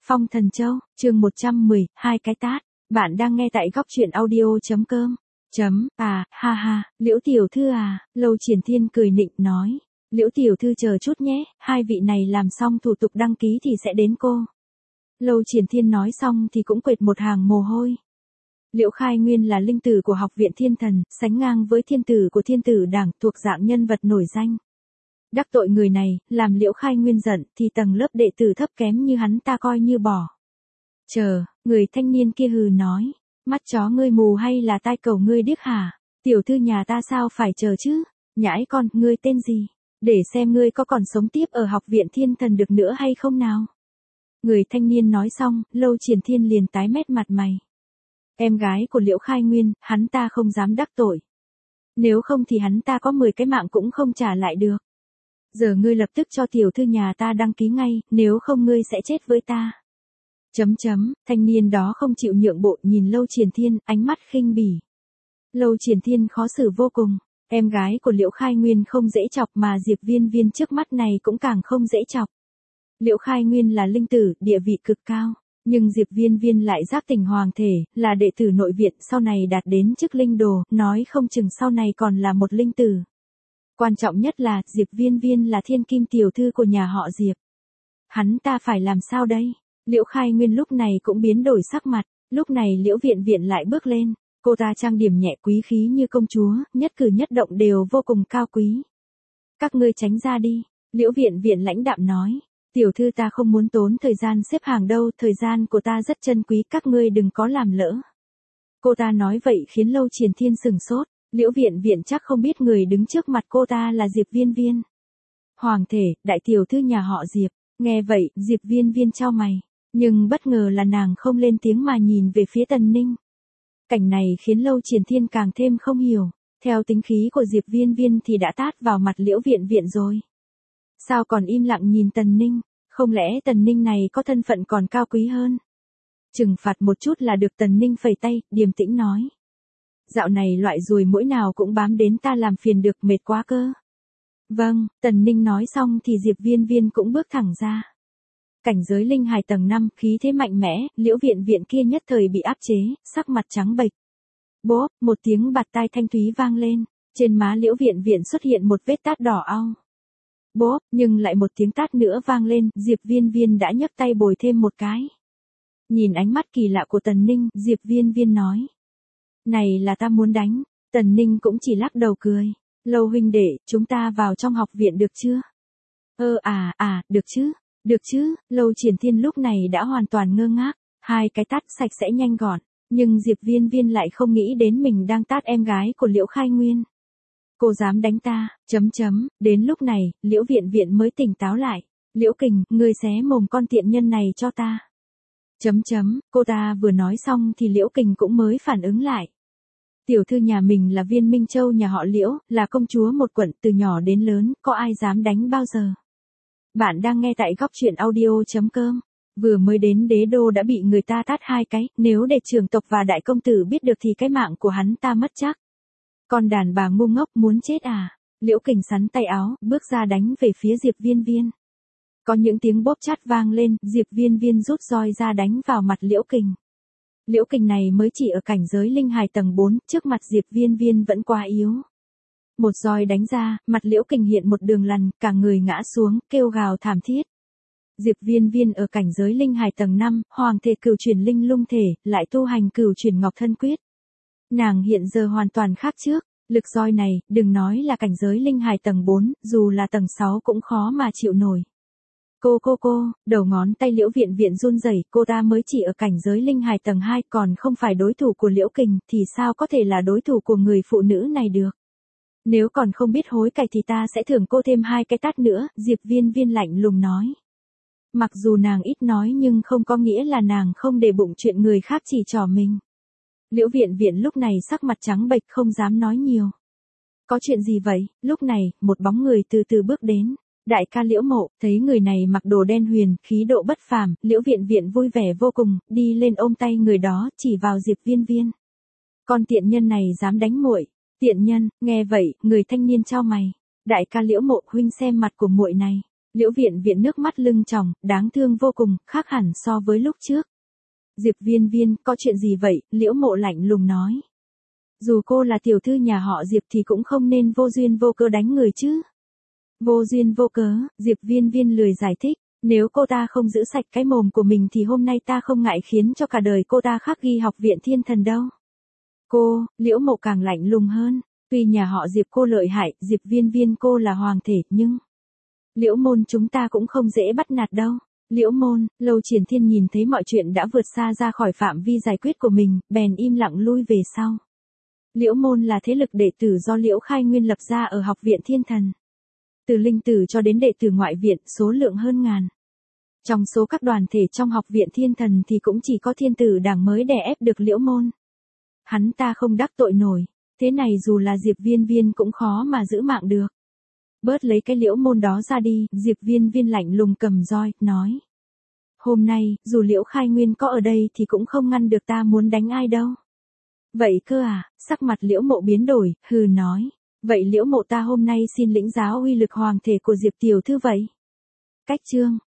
Phong Thần Châu, chương 110, hai cái tát. Bạn đang nghe tại góc truyện audio.com. Ha ha, Liễu tiểu thư à, Lâu Triển Thiên cười nịnh nói. Liễu tiểu thư chờ chút nhé, hai vị này làm xong thủ tục đăng ký thì sẽ đến cô. Lâu Triển Thiên nói xong thì cũng quệt một hàng mồ hôi. Liễu Khai Nguyên là linh tử của học viện Thiên Thần, sánh ngang với thiên tử của Thiên Tử Đảng, thuộc dạng nhân vật nổi danh. Đắc tội người này, làm Liễu Khai Nguyên giận, thì tầng lớp đệ tử thấp kém như hắn ta coi như bỏ. Chờ, người thanh niên kia hừ nói, mắt chó ngươi mù hay là tai cầu ngươi điếc hả? Tiểu thư nhà ta sao phải chờ chứ? Nhãi con, ngươi tên gì? Để xem ngươi có còn sống tiếp ở học viện Thiên Thần được nữa hay không nào? Người thanh niên nói xong, Lâu Triển Thiên liền tái mét mặt mày. Em gái của Liễu Khai Nguyên, hắn ta không dám đắc tội. Nếu không thì hắn ta có 10 cái mạng cũng không trả lại được. Giờ ngươi lập tức cho tiểu thư nhà ta đăng ký ngay, nếu không ngươi sẽ chết với ta. Thanh niên đó không chịu nhượng bộ nhìn Lâu Triển Thiên, ánh mắt khinh bỉ. Lâu Triển Thiên khó xử vô cùng, em gái của Liễu Khai Nguyên không dễ chọc mà Diệp Viên Viên trước mắt này cũng càng không dễ chọc. Liễu Khai Nguyên là linh tử, địa vị cực cao, nhưng Diệp Viên Viên lại giác tỉnh hoàng thể, là đệ tử nội viện, sau này đạt đến chức linh đồ, nói không chừng sau này còn là một linh tử. Quan trọng nhất là, Diệp Viên Viên là thiên kim tiểu thư của nhà họ Diệp. Hắn ta phải làm sao đây? Liễu Khai Nguyên lúc này cũng biến đổi sắc mặt, lúc này Liễu Viện Viện lại bước lên, cô ta trang điểm nhẹ quý khí như công chúa, nhất cử nhất động đều vô cùng cao quý. Các ngươi tránh ra đi, Liễu Viện Viện lãnh đạm nói, tiểu thư ta không muốn tốn thời gian xếp hàng đâu, thời gian của ta rất chân quý, các ngươi đừng có làm lỡ. Cô ta nói vậy khiến Lâu Triển Thiên sừng sốt. Liễu Viện Viện chắc không biết người đứng trước mặt cô ta là Diệp Viên Viên. Hoàng thể, đại tiểu thư nhà họ Diệp, nghe vậy, Diệp Viên Viên chau mày, nhưng bất ngờ là nàng không lên tiếng mà nhìn về phía Tần Ninh. Cảnh này khiến Lâu Triển Thiên càng thêm không hiểu, theo tính khí của Diệp Viên Viên thì đã tát vào mặt Liễu Viện Viện rồi. Sao còn im lặng nhìn Tần Ninh, không lẽ Tần Ninh này có thân phận còn cao quý hơn? Trừng phạt một chút là được. Tần Ninh phẩy tay, điềm tĩnh nói. Dạo này loại ruồi muỗi nào cũng bám đến ta làm phiền được, mệt quá cơ. Vâng, Tần Ninh nói xong thì Diệp Viên Viên cũng bước thẳng ra. Cảnh giới linh hài tầng 5, khí thế mạnh mẽ, Liễu Viện Viện kia nhất thời bị áp chế, sắc mặt trắng bệch. Bốp, một tiếng bạt tai thanh thúy vang lên, trên má Liễu Viện Viện xuất hiện một vết tát đỏ au. Bốp, nhưng lại một tiếng tát nữa vang lên, Diệp Viên Viên đã nhấc tay bồi thêm một cái. Nhìn ánh mắt kỳ lạ của Tần Ninh, Diệp Viên Viên nói. Này là ta muốn đánh. Tần Ninh cũng chỉ lắc đầu cười. Lâu huynh đệ, chúng ta vào trong học viện được chưa? Được chứ, Lâu Triển Thiên lúc này đã hoàn toàn ngơ ngác, hai cái tát sạch sẽ nhanh gọn, nhưng Diệp Viên Viên lại không nghĩ đến mình đang tát em gái của Liễu Khai Nguyên. Cô dám đánh ta, đến lúc này, Liễu Viện Viện mới tỉnh táo lại. Liễu Kình, ngươi xé mồm con tiện nhân này cho ta. Cô ta vừa nói xong thì Liễu Kình cũng mới phản ứng lại. Tiểu thư nhà mình là Viên Minh Châu nhà họ Liễu, là công chúa một quận, từ nhỏ đến lớn, có ai dám đánh bao giờ. Bạn đang nghe tại góc truyện audio.com. Vừa mới đến đế đô đã bị người ta tát hai cái, nếu để trưởng tộc và đại công tử biết được thì cái mạng của hắn ta mất chắc. Con đàn bà ngu ngốc muốn chết à? Liễu Kình sắn tay áo, bước ra đánh về phía Diệp Viên Viên. Có những tiếng bóp chát vang lên, Diệp Viên Viên rút roi ra đánh vào mặt Liễu Kình. Liễu Kình này mới chỉ ở cảnh giới linh hài tầng 4, trước mặt Diệp Viên Viên vẫn quá yếu. Một roi đánh ra, mặt Liễu Kình hiện một đường lằn, cả người ngã xuống, kêu gào thảm thiết. Diệp Viên Viên ở cảnh giới linh hài tầng 5, hoàng thể cửu chuyển linh lung thể, lại tu hành cửu chuyển ngọc thân quyết. Nàng hiện giờ hoàn toàn khác trước, lực roi này, đừng nói là cảnh giới linh hài tầng 4, dù là tầng 6 cũng khó mà chịu nổi. Cô, đầu ngón tay Liễu Viện Viện run rẩy, cô ta mới chỉ ở cảnh giới linh hài tầng 2 còn không phải đối thủ của Liễu Kình, thì sao có thể là đối thủ của người phụ nữ này được. Nếu còn không biết hối cải thì ta sẽ thưởng cô thêm hai cái tát nữa, Diệp Viên Viên lạnh lùng nói. Mặc dù nàng ít nói nhưng không có nghĩa là nàng không để bụng chuyện người khác chỉ trỏ mình. Liễu Viện Viện lúc này sắc mặt trắng bệch không dám nói nhiều. Có chuyện gì vậy? Lúc này, một bóng người từ từ bước đến. Đại ca Liễu Mộ, thấy người này mặc đồ đen huyền, khí độ bất phàm, Liễu Viện Viện vui vẻ vô cùng, đi lên ôm tay người đó, chỉ vào Diệp Viên Viên. Con tiện nhân này dám đánh muội. Tiện nhân, nghe vậy, người thanh niên chau mày. Đại ca Liễu Mộ, huynh xem mặt của muội này. Liễu Viện Viện nước mắt lưng tròng, đáng thương vô cùng, khác hẳn so với lúc trước. Diệp Viên Viên, có chuyện gì vậy? Liễu Mộ lạnh lùng nói. Dù cô là tiểu thư nhà họ Diệp thì cũng không nên vô duyên vô cớ đánh người chứ. Vô duyên vô cớ, Diệp Viên Viên lười giải thích. Nếu cô ta không giữ sạch cái mồm của mình thì hôm nay ta không ngại khiến cho cả đời cô ta khắc ghi học viện thiên thần đâu. Cô, Liễu Mộ càng lạnh lùng hơn. Tuy nhà họ Diệp cô lợi hại, Diệp Viên Viên cô là hoàng thể, nhưng Liễu Môn chúng ta cũng không dễ bắt nạt đâu. Liễu Môn, Lâu Triển Thiên nhìn thấy mọi chuyện đã vượt xa ra khỏi phạm vi giải quyết của mình, bèn im lặng lui về sau. Liễu Môn là thế lực đệ tử do Liễu Khai Nguyên lập ra ở học viện thiên thần. Từ linh tử cho đến đệ tử ngoại viện, số lượng hơn ngàn. Trong số các đoàn thể trong học viện thiên thần thì cũng chỉ có thiên tử đảng mới đè ép được Liễu Môn. Hắn ta không đắc tội nổi, thế này dù là Diệp Viên Viên cũng khó mà giữ mạng được. Bớt lấy cái Liễu Môn đó ra đi, Diệp Viên Viên lạnh lùng cầm roi, nói. Hôm nay, dù Liễu Khai Nguyên có ở đây thì cũng không ngăn được ta muốn đánh ai đâu. Vậy cơ à, sắc mặt Liễu Mộ biến đổi, hừ nói. Vậy Liễu Mộ ta hôm nay xin lĩnh giáo uy lực hoàng thể của Diệp tiểu thư vậy. Cách chương